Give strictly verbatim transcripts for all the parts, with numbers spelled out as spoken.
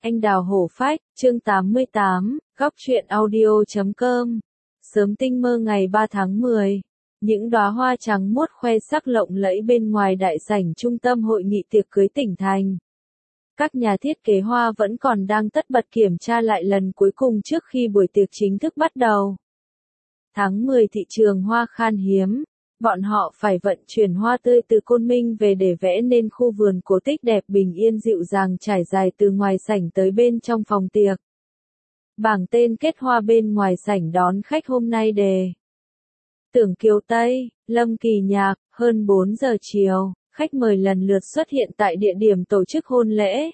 Anh đào hổ phách, chương tám mươi tám, góc truyện audio chấm com. Sớm tinh mơ ngày ba tháng mười, những đóa hoa trắng muốt khoe sắc lộng lẫy bên ngoài đại sảnh trung tâm hội nghị tiệc cưới tỉnh thành. Các nhà thiết kế hoa vẫn còn đang tất bật kiểm tra lại lần cuối cùng trước khi buổi tiệc chính thức bắt đầu. Tháng mười thị trường hoa khan hiếm, bọn họ phải vận chuyển hoa tươi từ Côn Minh về để vẽ nên khu vườn cổ tích đẹp bình yên dịu dàng trải dài từ ngoài sảnh tới bên trong phòng tiệc. Bảng tên kết hoa bên ngoài sảnh đón khách hôm nay đề: Tưởng Kiều Tây, Lâm Kỳ Nhạc. Hơn bốn giờ chiều, khách mời lần lượt xuất hiện tại địa điểm tổ chức hôn lễ.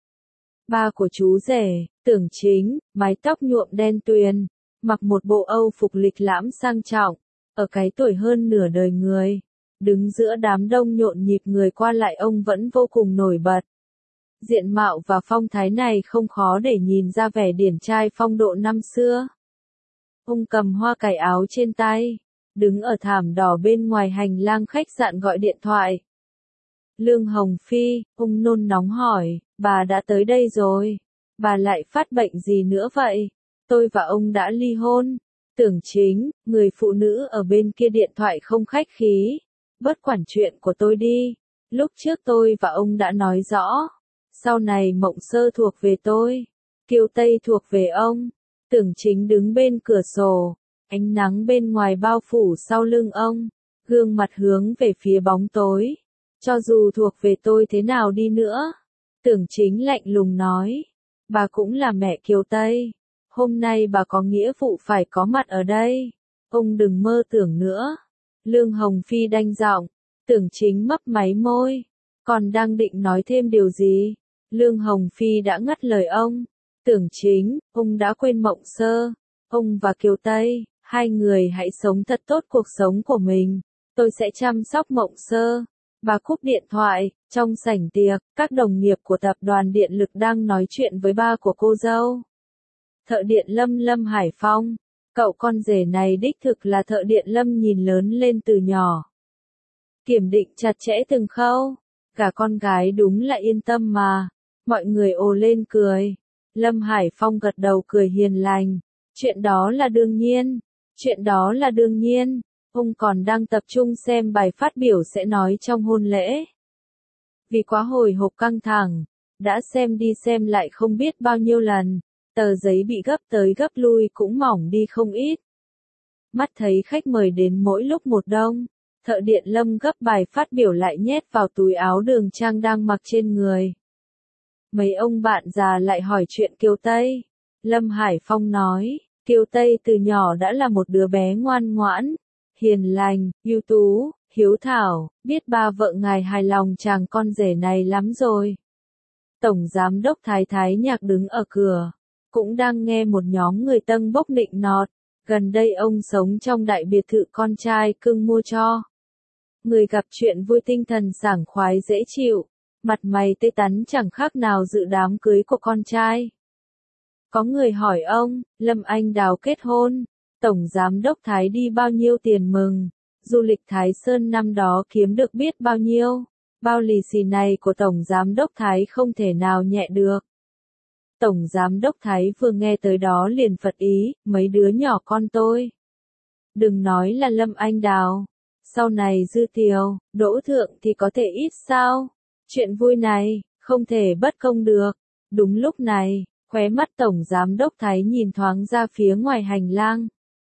Ba của chú rể, Tưởng Chính, mái tóc nhuộm đen tuyền, mặc một bộ âu phục lịch lãm sang trọng, ở cái tuổi hơn nửa đời người, đứng giữa đám đông nhộn nhịp người qua lại ông vẫn vô cùng nổi bật. Diện mạo và phong thái này không khó để nhìn ra vẻ điển trai phong độ năm xưa. Ông cầm hoa cài áo trên tay, đứng ở thảm đỏ bên ngoài hành lang khách sạn gọi điện thoại. Lương Hồng Phi, ông nôn nóng hỏi, bà đã tới đây rồi, bà lại phát bệnh gì nữa vậy? Tôi và ông đã ly hôn. Tưởng Chính, người phụ nữ ở bên kia điện thoại không khách khí. Bớt quản chuyện của tôi đi. Lúc trước tôi và ông đã nói rõ. Sau này Mộng Sơ thuộc về tôi. Kiều Tây thuộc về ông. Tưởng Chính đứng bên cửa sổ. Ánh nắng bên ngoài bao phủ sau lưng ông. Gương mặt hướng về phía bóng tối. Cho dù thuộc về tôi thế nào đi nữa. Tưởng Chính lạnh lùng nói. Bà cũng là mẹ Kiều Tây. Hôm nay bà có nghĩa vụ phải có mặt ở đây. Ông đừng mơ tưởng nữa. Lương Hồng Phi đanh giọng. Tưởng Chính mấp máy môi. Còn đang định nói thêm điều gì? Lương Hồng Phi đã ngắt lời ông. Tưởng Chính, ông đã quên Mộng Sơ. Ông và Kiều Tây, hai người hãy sống thật tốt cuộc sống của mình. Tôi sẽ chăm sóc Mộng Sơ. Bà cúp điện thoại. Trong sảnh tiệc, các đồng nghiệp của tập đoàn điện lực đang nói chuyện với ba của cô dâu. Thợ điện Lâm Lâm Hải Phong. Cậu con rể này đích thực là thợ điện Lâm nhìn lớn lên từ nhỏ. Kiểm định chặt chẽ từng khâu. Cả con gái đúng là yên tâm mà. Mọi người ồ lên cười. Lâm Hải Phong gật đầu cười hiền lành. Chuyện đó là đương nhiên. Chuyện đó là đương nhiên. Ông còn đang tập trung xem bài phát biểu sẽ nói trong hôn lễ. Vì quá hồi hộp căng thẳng, đã xem đi xem lại không biết bao nhiêu lần. Tờ giấy bị gấp tới gấp lui cũng mỏng đi không ít. Mắt thấy khách mời đến mỗi lúc một đông, thợ điện Lâm gấp bài phát biểu lại nhét vào túi áo đường trang đang mặc trên người. Mấy ông bạn già lại hỏi chuyện Kiều Tây. Lâm Hải Phong nói, Kiều Tây từ nhỏ đã là một đứa bé ngoan ngoãn, hiền lành, ưu tú, hiếu thảo, biết ba vợ ngài hài lòng chàng con rể này lắm rồi. Tổng giám đốc Thái Thái Nhạc đứng ở cửa. Cũng đang nghe một nhóm người tâng bốc nịnh nọt, gần đây ông sống trong đại biệt thự con trai cưng mua cho. Người gặp chuyện vui tinh thần sảng khoái dễ chịu, mặt mày tươi tắn chẳng khác nào dự đám cưới của con trai. Có người hỏi ông, Lâm Anh Đào kết hôn, Tổng Giám đốc Thái đi bao nhiêu tiền mừng, du lịch Thái Sơn năm đó kiếm được biết bao nhiêu, bao lì xì này của Tổng Giám đốc Thái không thể nào nhẹ được. Tổng Giám đốc Thái vừa nghe tới đó liền phật ý, mấy đứa nhỏ con tôi. Đừng nói là Lâm Anh Đào. Sau này Dư Tiều, Đỗ Thượng thì có thể ít sao. Chuyện vui này, không thể bất công được. Đúng lúc này, khóe mắt Tổng Giám đốc Thái nhìn thoáng ra phía ngoài hành lang.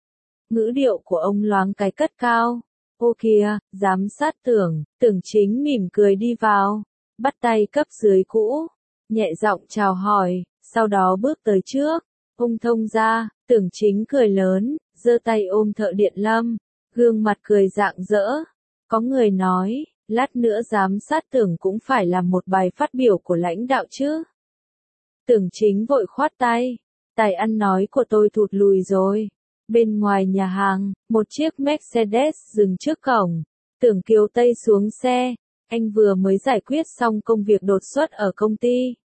Ngữ điệu của ông loáng cái cất cao. Ô kìa, giám sát Tưởng, Tưởng Chính mỉm cười đi vào. Bắt tay cấp dưới cũ. Nhẹ giọng chào hỏi. Sau đó bước tới trước, ông thông ra, Tưởng Chính cười lớn, giơ tay ôm thợ điện Lâm, gương mặt cười rạng rỡ. Có người nói, lát nữa giám sát Tưởng cũng phải làm một bài phát biểu của lãnh đạo chứ. Tưởng Chính vội khoát tay, tài ăn nói của tôi thụt lùi rồi. Bên ngoài nhà hàng, một chiếc Mercedes dừng trước cổng, Tưởng Kiều Tây xuống xe, anh vừa mới giải quyết xong công việc đột xuất ở công ty.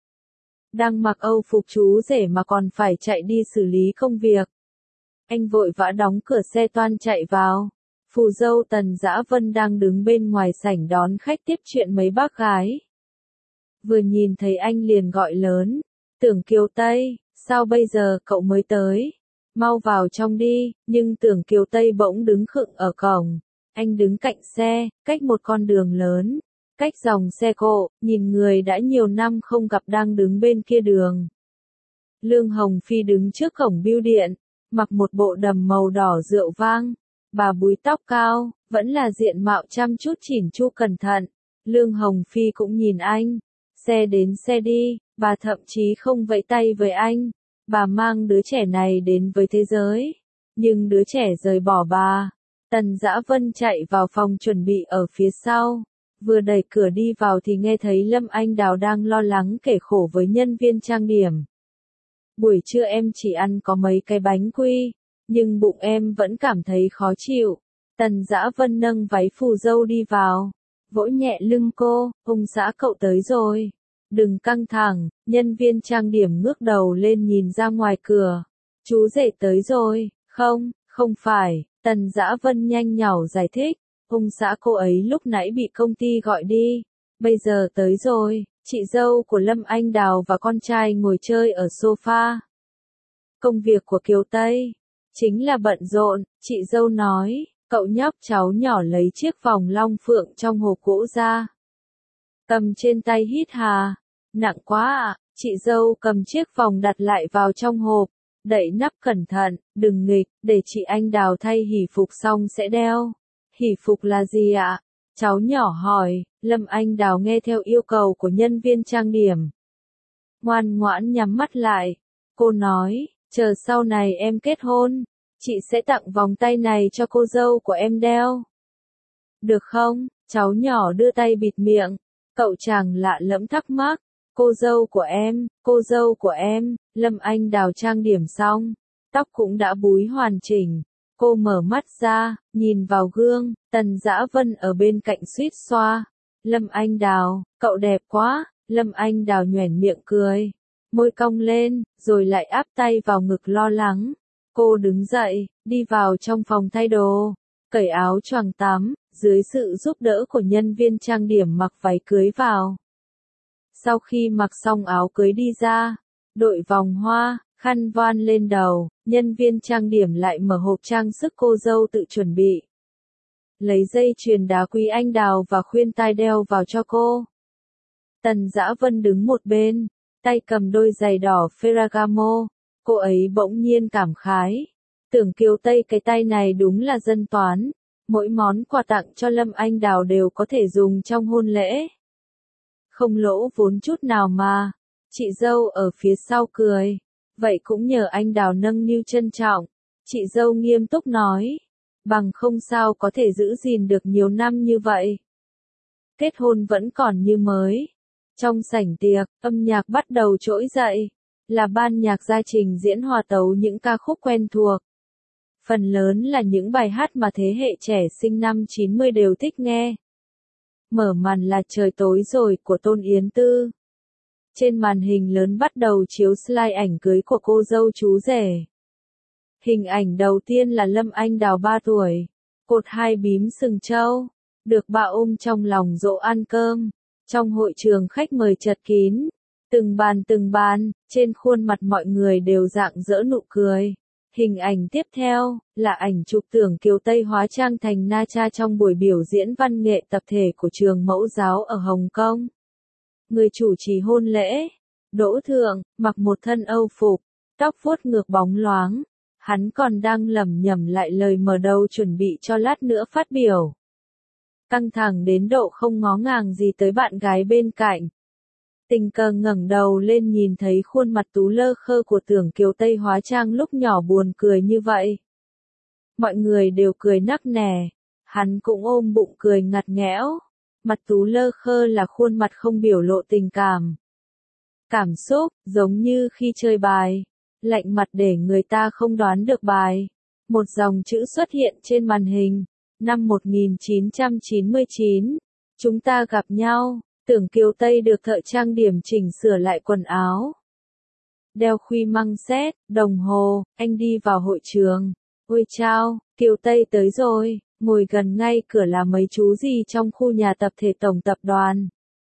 Đang mặc âu phục chú rể mà còn phải chạy đi xử lý công việc. Anh vội vã đóng cửa xe toan chạy vào. Phù dâu Tần Dã Vân đang đứng bên ngoài sảnh đón khách tiếp chuyện mấy bác gái. Vừa nhìn thấy anh liền gọi lớn. Tưởng Kiều Tây, sao bây giờ cậu mới tới? Mau vào trong đi, nhưng Tưởng Kiều Tây bỗng đứng khựng ở cổng. Anh đứng cạnh xe, cách một con đường lớn, cách dòng xe cộ, nhìn người đã nhiều năm không gặp đang đứng bên kia đường. Lương Hồng Phi đứng trước cổng bưu điện, mặc một bộ đầm màu đỏ rượu vang, bà búi tóc cao, vẫn là diện mạo chăm chút chỉn chu cẩn thận. Lương Hồng Phi cũng nhìn anh, xe đến xe đi, bà thậm chí không vẫy tay với anh, bà mang đứa trẻ này đến với thế giới, nhưng đứa trẻ rời bỏ bà. Tần Dã Vân chạy vào phòng chuẩn bị ở phía sau, vừa đẩy cửa đi vào thì nghe thấy Lâm Anh Đào đang lo lắng kể khổ với nhân viên trang điểm. Buổi trưa em chỉ ăn có mấy cái bánh quy, nhưng bụng em vẫn cảm thấy khó chịu. Tần Dã Vân nâng váy phù dâu đi vào, vỗ nhẹ lưng cô, ông xã cậu tới rồi. Đừng căng thẳng, nhân viên trang điểm ngước đầu lên nhìn ra ngoài cửa. Chú rể tới rồi, không, không phải, Tần Dã Vân nhanh nhảu giải thích. Ông xã cô ấy lúc nãy bị công ty gọi đi, bây giờ tới rồi. Chị dâu của Lâm Anh Đào và con trai ngồi chơi ở sofa. Công việc của Kiều Tây chính là bận rộn, chị dâu nói. Cậu nhóc cháu nhỏ lấy chiếc vòng long phượng trong hộp gỗ ra, cầm trên tay hít hà. Nặng quá ạ, à. Chị dâu cầm chiếc vòng đặt lại vào trong hộp, đậy nắp cẩn thận, đừng nghịch, để chị Anh Đào thay hỷ phục xong sẽ đeo. Hỷ phục là gì ạ? À? Cháu nhỏ hỏi. Lâm Anh Đào nghe theo yêu cầu của nhân viên trang điểm, ngoan ngoãn nhắm mắt lại. Cô nói, chờ sau này em kết hôn, chị sẽ tặng vòng tay này cho cô dâu của em đeo. Được không? Cháu nhỏ đưa tay bịt miệng. Cậu chàng lạ lẫm thắc mắc. Cô dâu của em, cô dâu của em. Lâm Anh Đào trang điểm xong, tóc cũng đã búi hoàn chỉnh. Cô mở mắt ra, nhìn vào gương, Tần Dã Vân ở bên cạnh suýt xoa. Lâm Anh Đào, cậu đẹp quá. Lâm Anh Đào nhoẻn miệng cười, môi cong lên, rồi lại áp tay vào ngực lo lắng. Cô đứng dậy, đi vào trong phòng thay đồ, cởi áo choàng tắm, dưới sự giúp đỡ của nhân viên trang điểm mặc váy cưới vào. Sau khi mặc xong áo cưới đi ra, đội vòng hoa, khăn voan lên đầu, nhân viên trang điểm lại mở hộp trang sức cô dâu tự chuẩn bị. Lấy dây chuyền đá quý anh đào và khuyên tai đeo vào cho cô. Tần Dã Vân đứng một bên, tay cầm đôi giày đỏ Ferragamo. Cô ấy bỗng nhiên cảm khái. Tưởng Kiều Tây cái tay này đúng là dân toán. Mỗi món quà tặng cho Lâm Anh Đào đều có thể dùng trong hôn lễ. Không lỗ vốn chút nào mà. Chị dâu ở phía sau cười. Vậy cũng nhờ anh Đào nâng niu trân trọng. Chị dâu nghiêm túc nói. Bằng không sao có thể giữ gìn được nhiều năm như vậy. Kết hôn vẫn còn như mới. Trong sảnh tiệc, âm nhạc bắt đầu trỗi dậy. Là ban nhạc gia trình diễn hòa tấu những ca khúc quen thuộc. Phần lớn là những bài hát mà thế hệ trẻ sinh năm chín mươi đều thích nghe. Mở màn là Trời tối rồi của Tôn Yến Tư. Trên màn hình lớn bắt đầu chiếu slide ảnh cưới của cô dâu chú rể. Hình ảnh đầu tiên là Lâm Anh Đào ba tuổi, cột hai bím sừng trâu, được bà ôm trong lòng dỗ ăn cơm. Trong hội trường khách mời chật kín, từng bàn từng bàn, trên khuôn mặt mọi người đều rạng rỡ nụ cười. Hình ảnh tiếp theo là ảnh chụp Tưởng Kiều Tây hóa trang thành Na Cha trong buổi biểu diễn văn nghệ tập thể của trường mẫu giáo ở Hồng Kông. Người chủ trì hôn lễ, Đỗ Thượng, mặc một thân Âu phục, tóc vuốt ngược bóng loáng. Hắn còn đang lẩm nhẩm lại lời mở đầu chuẩn bị cho lát nữa phát biểu. Căng thẳng đến độ không ngó ngàng gì tới bạn gái bên cạnh. Tình cờ ngẩng đầu lên nhìn thấy khuôn mặt tú lơ khơ của Tưởng Kiều Tây hóa trang lúc nhỏ buồn cười như vậy. Mọi người đều cười nắc nẻ, hắn cũng ôm bụng cười ngặt nghẽo. Mặt tú lơ khơ là khuôn mặt không biểu lộ tình cảm. Cảm xúc, giống như khi chơi bài, lạnh mặt để người ta không đoán được bài. Một dòng chữ xuất hiện trên màn hình. Năm một nghìn chín trăm chín mươi chín, chúng ta gặp nhau. Tưởng Kiều Tây được thợ trang điểm chỉnh sửa lại quần áo. Đeo khuy măng xét, đồng hồ, anh đi vào hội trường. Ôi chao, Kiều Tây tới rồi, ngồi gần ngay cửa là mấy chú gì trong khu nhà tập thể tổng tập đoàn.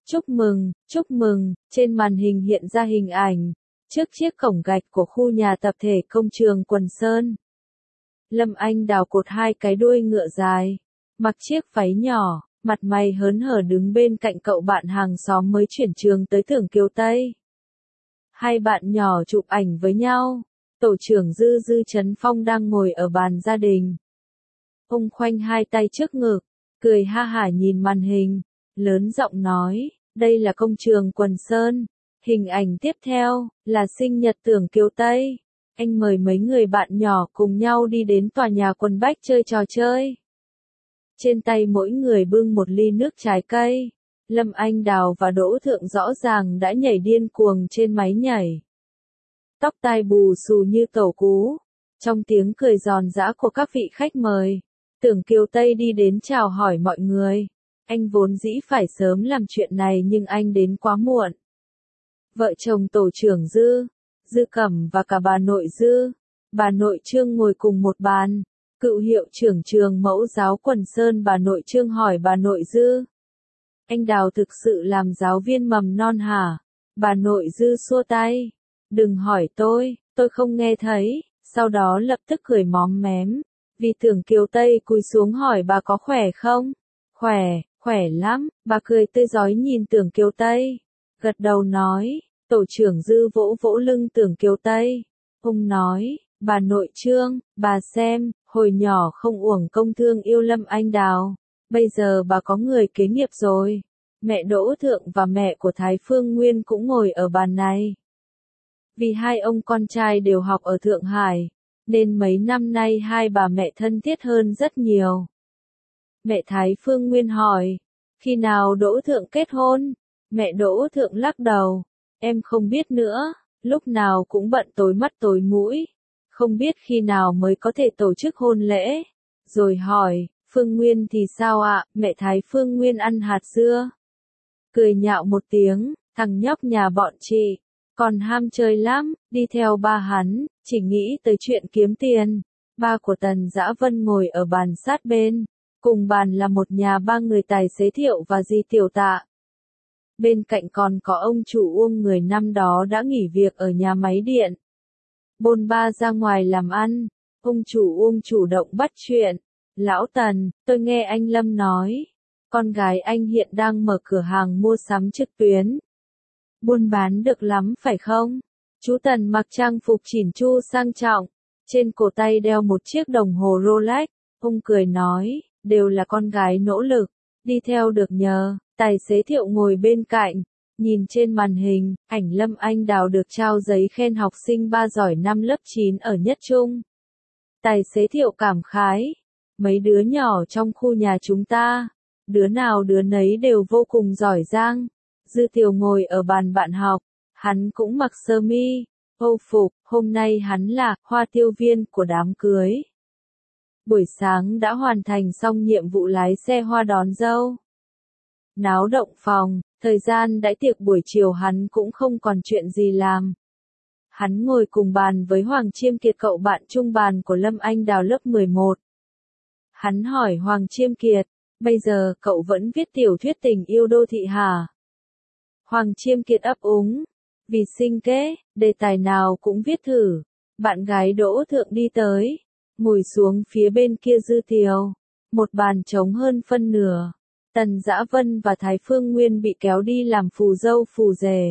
Chúc mừng, chúc mừng, trên màn hình hiện ra hình ảnh, trước chiếc cổng gạch của khu nhà tập thể công trường Quần Sơn. Lâm Anh Đào cột hai cái đuôi ngựa dài, mặc chiếc váy nhỏ, mặt mày hớn hở đứng bên cạnh cậu bạn hàng xóm mới chuyển trường tới Tưởng Kiều Tây. Hai bạn nhỏ chụp ảnh với nhau, tổ trưởng Dư Dư Trấn Phong đang ngồi ở bàn gia đình. Ông khoanh hai tay trước ngực, cười ha hả nhìn màn hình, lớn giọng nói, đây là công trường Quần Sơn. Hình ảnh tiếp theo, là sinh nhật Tưởng Kiều Tây. Anh mời mấy người bạn nhỏ cùng nhau đi đến tòa nhà Quần Bách chơi trò chơi. Trên tay mỗi người bưng một ly nước trái cây. Lâm Anh Đào và Đỗ Thượng rõ ràng đã nhảy điên cuồng trên máy nhảy. Tóc tai bù xù như tổ cú. Trong tiếng cười giòn giã của các vị khách mời, Tưởng Kiều Tây đi đến chào hỏi mọi người. Anh vốn dĩ phải sớm làm chuyện này nhưng anh đến quá muộn. Vợ chồng tổ trưởng Dư, Dư Cẩm và cả bà nội Dư, bà nội Trương ngồi cùng một bàn. Cựu hiệu trưởng trường mẫu giáo Quần Sơn bà nội Trương hỏi bà nội Dư. Anh Đào thực sự làm giáo viên mầm non hả? Bà nội Dư xua tay. Đừng hỏi tôi, tôi không nghe thấy. Sau đó lập tức cười móm mém. Vì Tưởng Kiều Tây cúi xuống hỏi bà có khỏe không? Khỏe, khỏe lắm. Bà cười tươi rói nhìn Tưởng Kiều Tây. Gật đầu nói. Tổ trưởng Dư vỗ vỗ lưng Tưởng Kiều Tây. Ông nói, bà nội Trương, bà xem, hồi nhỏ không uổng công thương yêu Lâm Anh Đào. Bây giờ bà có người kế nghiệp rồi. Mẹ Đỗ Thượng và mẹ của Thái Phương Nguyên cũng ngồi ở bàn này. Vì hai ông con trai đều học ở Thượng Hải, nên mấy năm nay hai bà mẹ thân thiết hơn rất nhiều. Mẹ Thái Phương Nguyên hỏi, khi nào Đỗ Thượng kết hôn? Mẹ Đỗ Thượng lắc đầu, em không biết nữa, lúc nào cũng bận tối mắt tối mũi, không biết khi nào mới có thể tổ chức hôn lễ. Rồi hỏi, Phương Nguyên thì sao ạ? Mẹ Thái Phương Nguyên ăn hạt dưa, cười nhạo một tiếng, thằng nhóc nhà bọn chị, còn ham chơi lắm, đi theo ba hắn, chỉ nghĩ tới chuyện kiếm tiền. Ba của Tần Dã Vân ngồi ở bàn sát bên, cùng bàn là một nhà ba người Tài Xế Thiệu và dì Tiểu Tạ. Bên cạnh còn có ông chủ Uông người năm đó đã nghỉ việc ở nhà máy điện. Bôn ba ra ngoài làm ăn, ông chủ Uông chủ động bắt chuyện. Lão Tần, tôi nghe anh Lâm nói, con gái anh hiện đang mở cửa hàng mua sắm trực tuyến. Buôn bán được lắm phải không? Chú Tần mặc trang phục chỉn chu sang trọng, trên cổ tay đeo một chiếc đồng hồ Rolex. Ông cười nói, đều là con gái nỗ lực, đi theo được nhờ. Tài Xế Thiệu ngồi bên cạnh, nhìn trên màn hình, ảnh Lâm Anh Đào được trao giấy khen học sinh ba giỏi năm lớp chín ở Nhất Trung. Tài Xế Thiệu cảm khái, mấy đứa nhỏ trong khu nhà chúng ta, đứa nào đứa nấy đều vô cùng giỏi giang. Dư Tiểu ngồi ở bàn bạn học, hắn cũng mặc sơ mi, âu phục, hôm nay hắn là hoa tiêu viên của đám cưới. Buổi sáng đã hoàn thành xong nhiệm vụ lái xe hoa đón dâu. Náo động phòng, thời gian đãi tiệc buổi chiều hắn cũng không còn chuyện gì làm. Hắn ngồi cùng bàn với Hoàng Chiêm Kiệt cậu bạn chung bàn của Lâm Anh Đào lớp mười một. Hắn hỏi Hoàng Chiêm Kiệt, bây giờ cậu vẫn viết tiểu thuyết tình yêu đô thị hả? Hoàng Chiêm Kiệt ấp úng, vì sinh kế, đề tài nào cũng viết thử. Bạn gái Đỗ Thượng đi tới, ngồi xuống phía bên kia Dư Tiều, một bàn trống hơn phân nửa. Tần Dã Vân và Thái Phương Nguyên bị kéo đi làm phù dâu phù rể.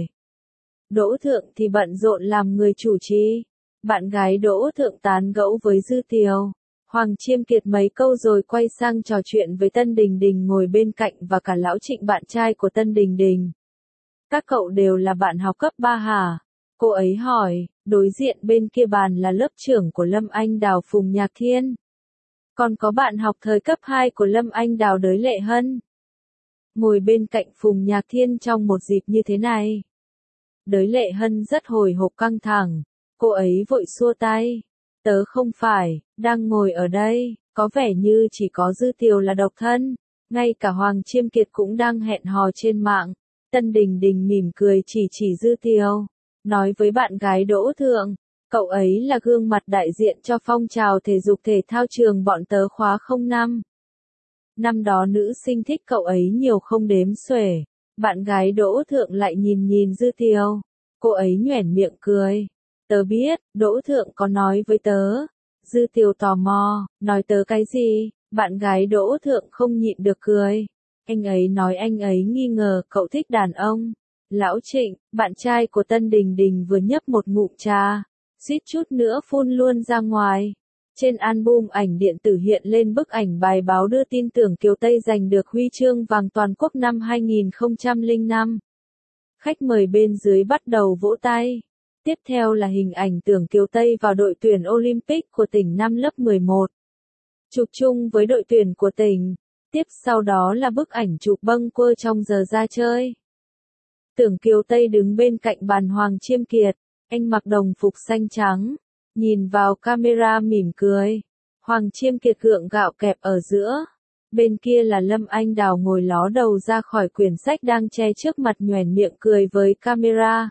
Đỗ Thượng thì bận rộn làm người chủ trì. Bạn gái Đỗ Thượng tán gẫu với Dư Tiều. Hoàng Chiêm Kiệt mấy câu rồi quay sang trò chuyện với Tân Đình Đình ngồi bên cạnh và cả Lão Trịnh bạn trai của Tân Đình Đình. Các cậu đều là bạn học cấp ba hả? Cô ấy hỏi, đối diện bên kia bàn là lớp trưởng của Lâm Anh Đào Phùng Nhạc Thiên. Còn có bạn học thời cấp hai của Lâm Anh Đào Đới Lệ Hân. Ngồi bên cạnh Phùng Nhạc Thiên trong một dịp như thế này. Đới Lệ Hân rất hồi hộp căng thẳng, cô ấy vội xua tay. Tớ không phải, đang ngồi ở đây, có vẻ như chỉ có Dư Tiều là độc thân. Ngay cả Hoàng Chiêm Kiệt cũng đang hẹn hò trên mạng. Tân Đình Đình mỉm cười chỉ chỉ Dư Tiều, nói với bạn gái Đỗ Thượng, cậu ấy là gương mặt đại diện cho phong trào thể dục thể thao trường bọn tớ khóa không năm. Năm đó nữ sinh thích cậu ấy nhiều không đếm xuể. Bạn gái Đỗ Thượng lại nhìn nhìn Dư Tiều. Cô ấy nhoẻn miệng cười. Tớ biết, Đỗ Thượng có nói với tớ. Dư Tiều tò mò, nói tớ cái gì? Bạn gái Đỗ Thượng không nhịn được cười. Anh ấy nói anh ấy nghi ngờ cậu thích đàn ông. Lão Trịnh, bạn trai của Tân Đình Đình vừa nhấp một ngụm trà, suýt chút nữa phun luôn ra ngoài. Trên album ảnh điện tử hiện lên bức ảnh bài báo đưa tin Tưởng Kiều Tây giành được huy chương vàng toàn quốc năm hai nghìn không trăm lẻ năm. Khách mời bên dưới bắt đầu vỗ tay. Tiếp theo là hình ảnh Tưởng Kiều Tây vào đội tuyển Olympic của tỉnh năm lớp mười một. Chụp chung với đội tuyển của tỉnh. Tiếp sau đó là bức ảnh chụp bâng quơ trong giờ ra chơi. Tưởng Kiều Tây đứng bên cạnh bàn Hoàng Chiêm Kiệt, anh mặc đồng phục xanh trắng, nhìn vào camera mỉm cười. Hoàng Chiêm Kiệt gượng gạo kẹp ở giữa. Bên kia là Lâm Anh Đào ngồi ló đầu ra khỏi quyển sách đang che trước mặt nhoẻn miệng cười với camera.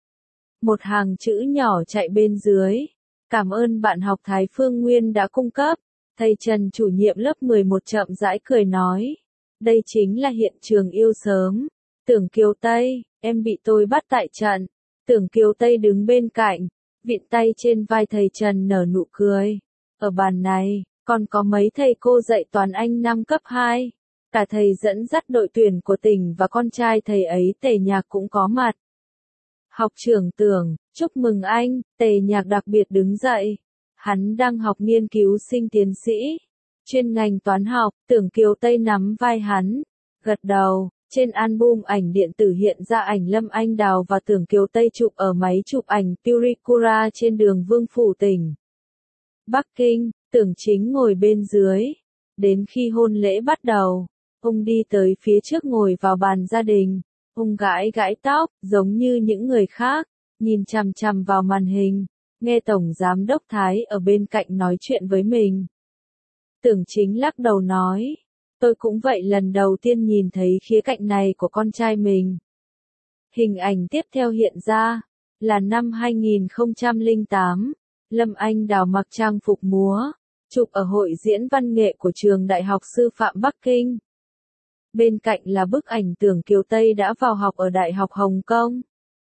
Một hàng chữ nhỏ chạy bên dưới. Cảm ơn bạn học Thái Phương Nguyên đã cung cấp. Thầy Trần chủ nhiệm lớp mười một chậm rãi cười nói. Đây chính là hiện trường yêu sớm. Tưởng Kiều Tây, em bị tôi bắt tại trận. Tưởng Kiều Tây đứng bên cạnh, vịn tay trên vai thầy Trần nở nụ cười. Ở bàn này, còn có mấy thầy cô dạy toán Anh năm cấp hai. Cả thầy dẫn dắt đội tuyển của tỉnh và con trai thầy ấy Tề Nhạc cũng có mặt. Học trưởng Tưởng, chúc mừng anh, Tề Nhạc đặc biệt đứng dậy. Hắn đang học nghiên cứu sinh tiến sĩ, chuyên ngành toán học. Tưởng Kiều Tây nắm vai hắn, gật đầu. Trên album ảnh điện tử hiện ra ảnh Lâm Anh Đào và Tưởng Kiều Tây chụp ở máy chụp ảnh Puricura trên đường Vương Phủ tỉnh Bắc Kinh. Tưởng Chính ngồi bên dưới. Đến khi hôn lễ bắt đầu, ông đi tới phía trước ngồi vào bàn gia đình. Ông gãi gãi tóc, giống như những người khác, nhìn chằm chằm vào màn hình, nghe Tổng Giám đốc Thái ở bên cạnh nói chuyện với mình. Tưởng Chính lắc đầu nói. Tôi cũng vậy, lần đầu tiên nhìn thấy khía cạnh này của con trai mình. Hình ảnh tiếp theo hiện ra là năm hai nghìn không trăm lẻ tám, Lâm Anh Đào mặc trang phục múa, chụp ở hội diễn văn nghệ của trường Đại học Sư phạm Bắc Kinh. Bên cạnh là bức ảnh Tưởng Kiều Tây đã vào học ở Đại học Hồng Kông.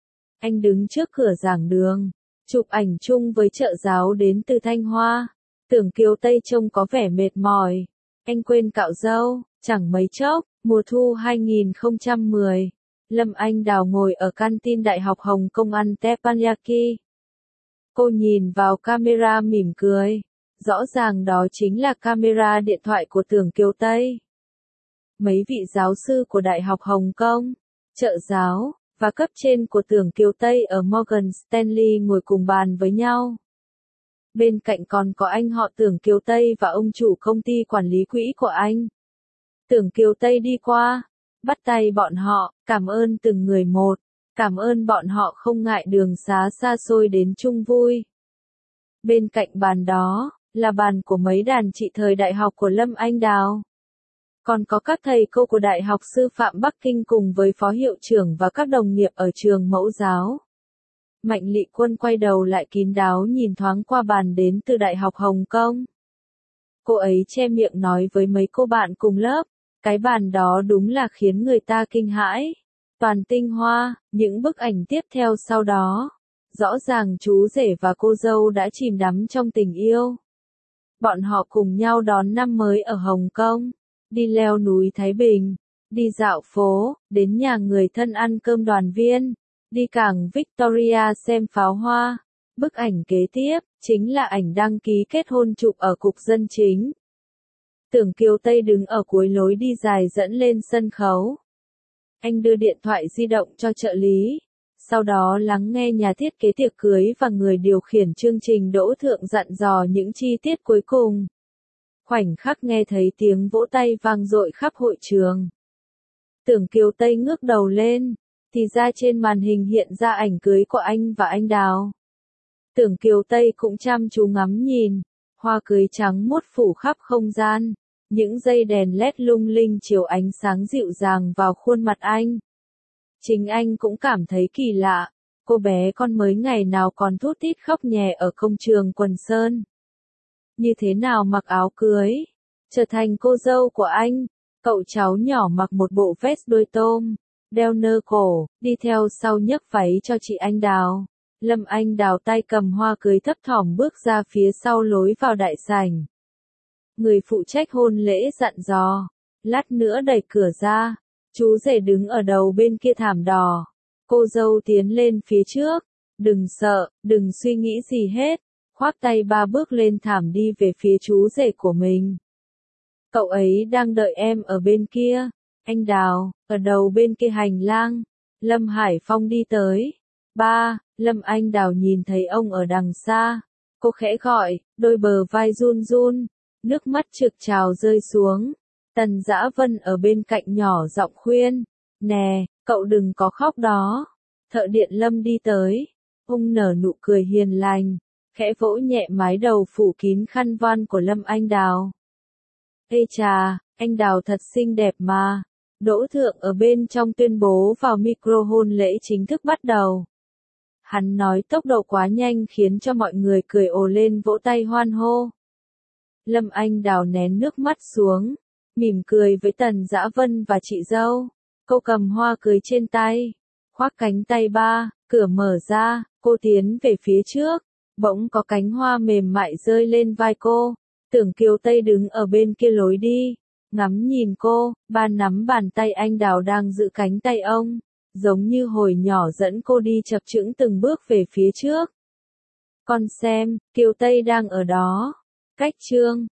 Anh đứng trước cửa giảng đường, chụp ảnh chung với trợ giáo đến từ Thanh Hoa. Tưởng Kiều Tây trông có vẻ mệt mỏi. Anh quên cạo râu. Chẳng mấy chốc, mùa thu hai nghìn không trăm mười, Lâm Anh Đào ngồi ở canteen Đại học Hồng Kông ăn teppanyaki. Cô nhìn vào camera mỉm cười. Rõ ràng đó chính là camera điện thoại của Tưởng Kiều Tây. Mấy vị giáo sư của Đại học Hồng Kông, trợ giáo, và cấp trên của Tưởng Kiều Tây ở Morgan Stanley ngồi cùng bàn với nhau. Bên cạnh còn có anh họ Tưởng Kiều Tây và ông chủ công ty quản lý quỹ của anh. Tưởng Kiều Tây đi qua, bắt tay bọn họ, cảm ơn từng người một, cảm ơn bọn họ không ngại đường xá xa xôi đến chung vui. Bên cạnh bàn đó, là bàn của mấy đàn chị thời đại học của Lâm Anh Đào. Còn có các thầy cô của Đại học Sư phạm Bắc Kinh cùng với phó hiệu trưởng và các đồng nghiệp ở trường mẫu giáo. Mạnh Lị Quân quay đầu lại kín đáo nhìn thoáng qua bàn đến từ Đại học Hồng Kông. Cô ấy che miệng nói với mấy cô bạn cùng lớp, cái bàn đó đúng là khiến người ta kinh hãi. Toàn tinh hoa, những bức ảnh tiếp theo sau đó. Rõ ràng chú rể và cô dâu đã chìm đắm trong tình yêu. Bọn họ cùng nhau đón năm mới ở Hồng Kông, đi leo núi Thái Bình, đi dạo phố, đến nhà người thân ăn cơm đoàn viên, đi cảng Victoria xem pháo hoa. Bức ảnh kế tiếp, chính là ảnh đăng ký kết hôn chụp ở Cục Dân Chính. Tưởng Kiều Tây đứng ở cuối lối đi dài dẫn lên sân khấu. Anh đưa điện thoại di động cho trợ lý. Sau đó lắng nghe nhà thiết kế tiệc cưới và người điều khiển chương trình Đỗ Thượng dặn dò những chi tiết cuối cùng. Khoảnh khắc nghe thấy tiếng vỗ tay vang dội khắp hội trường. Tưởng Kiều Tây ngước đầu lên, thì ra trên màn hình hiện ra ảnh cưới của anh và anh Đào. Tưởng Kiều Tây cũng chăm chú ngắm nhìn, hoa cưới trắng muốt phủ khắp không gian, những dây đèn led lung linh chiếu ánh sáng dịu dàng vào khuôn mặt anh. Chính anh cũng cảm thấy kỳ lạ, cô bé con mới ngày nào còn thút thít khóc nhè ở công trường Quần Sơn. Như thế nào mặc áo cưới, trở thành cô dâu của anh, cậu cháu nhỏ mặc một bộ vest đôi tôm, đeo nơ cổ, đi theo sau nhấc váy cho chị Anh Đào. Lâm Anh Đào tay cầm hoa cưới thấp thỏm bước ra phía sau lối vào đại sảnh. Người phụ trách hôn lễ dặn dò, lát nữa đẩy cửa ra, chú rể đứng ở đầu bên kia thảm đỏ. Cô dâu tiến lên phía trước, đừng sợ, đừng suy nghĩ gì hết, khoác tay ba bước lên thảm đi về phía chú rể của mình. Cậu ấy đang đợi em ở bên kia. Anh Đào, ở đầu bên kia hành lang. Lâm Hải Phong đi tới. Ba, Lâm Anh Đào nhìn thấy ông ở đằng xa. Cô khẽ gọi, đôi bờ vai run run, nước mắt trực trào rơi xuống. Tần Dã Vân ở bên cạnh nhỏ giọng khuyên, nè, cậu đừng có khóc đó. Thợ điện Lâm đi tới, ông nở nụ cười hiền lành, khẽ vỗ nhẹ mái đầu phủ kín khăn voan của Lâm Anh Đào. Ê chà, anh Đào thật xinh đẹp mà. Đỗ Thượng ở bên trong tuyên bố vào micro hôn lễ chính thức bắt đầu. Hắn nói tốc độ quá nhanh khiến cho mọi người cười ồ lên vỗ tay hoan hô. Lâm Anh Đào nén nước mắt xuống, mỉm cười với Tần Dã Vân và chị dâu. Cô cầm hoa cưới trên tay, khoác cánh tay ba, cửa mở ra, cô tiến về phía trước, bỗng có cánh hoa mềm mại rơi lên vai cô. Tưởng Kiều Tây đứng ở bên kia lối đi, ngắm nhìn cô, ba nắm bàn tay anh Đào đang giữ cánh tay ông, giống như hồi nhỏ dẫn cô đi chập chững từng bước về phía trước. Con xem, Kiều Tây đang ở đó. Cách chương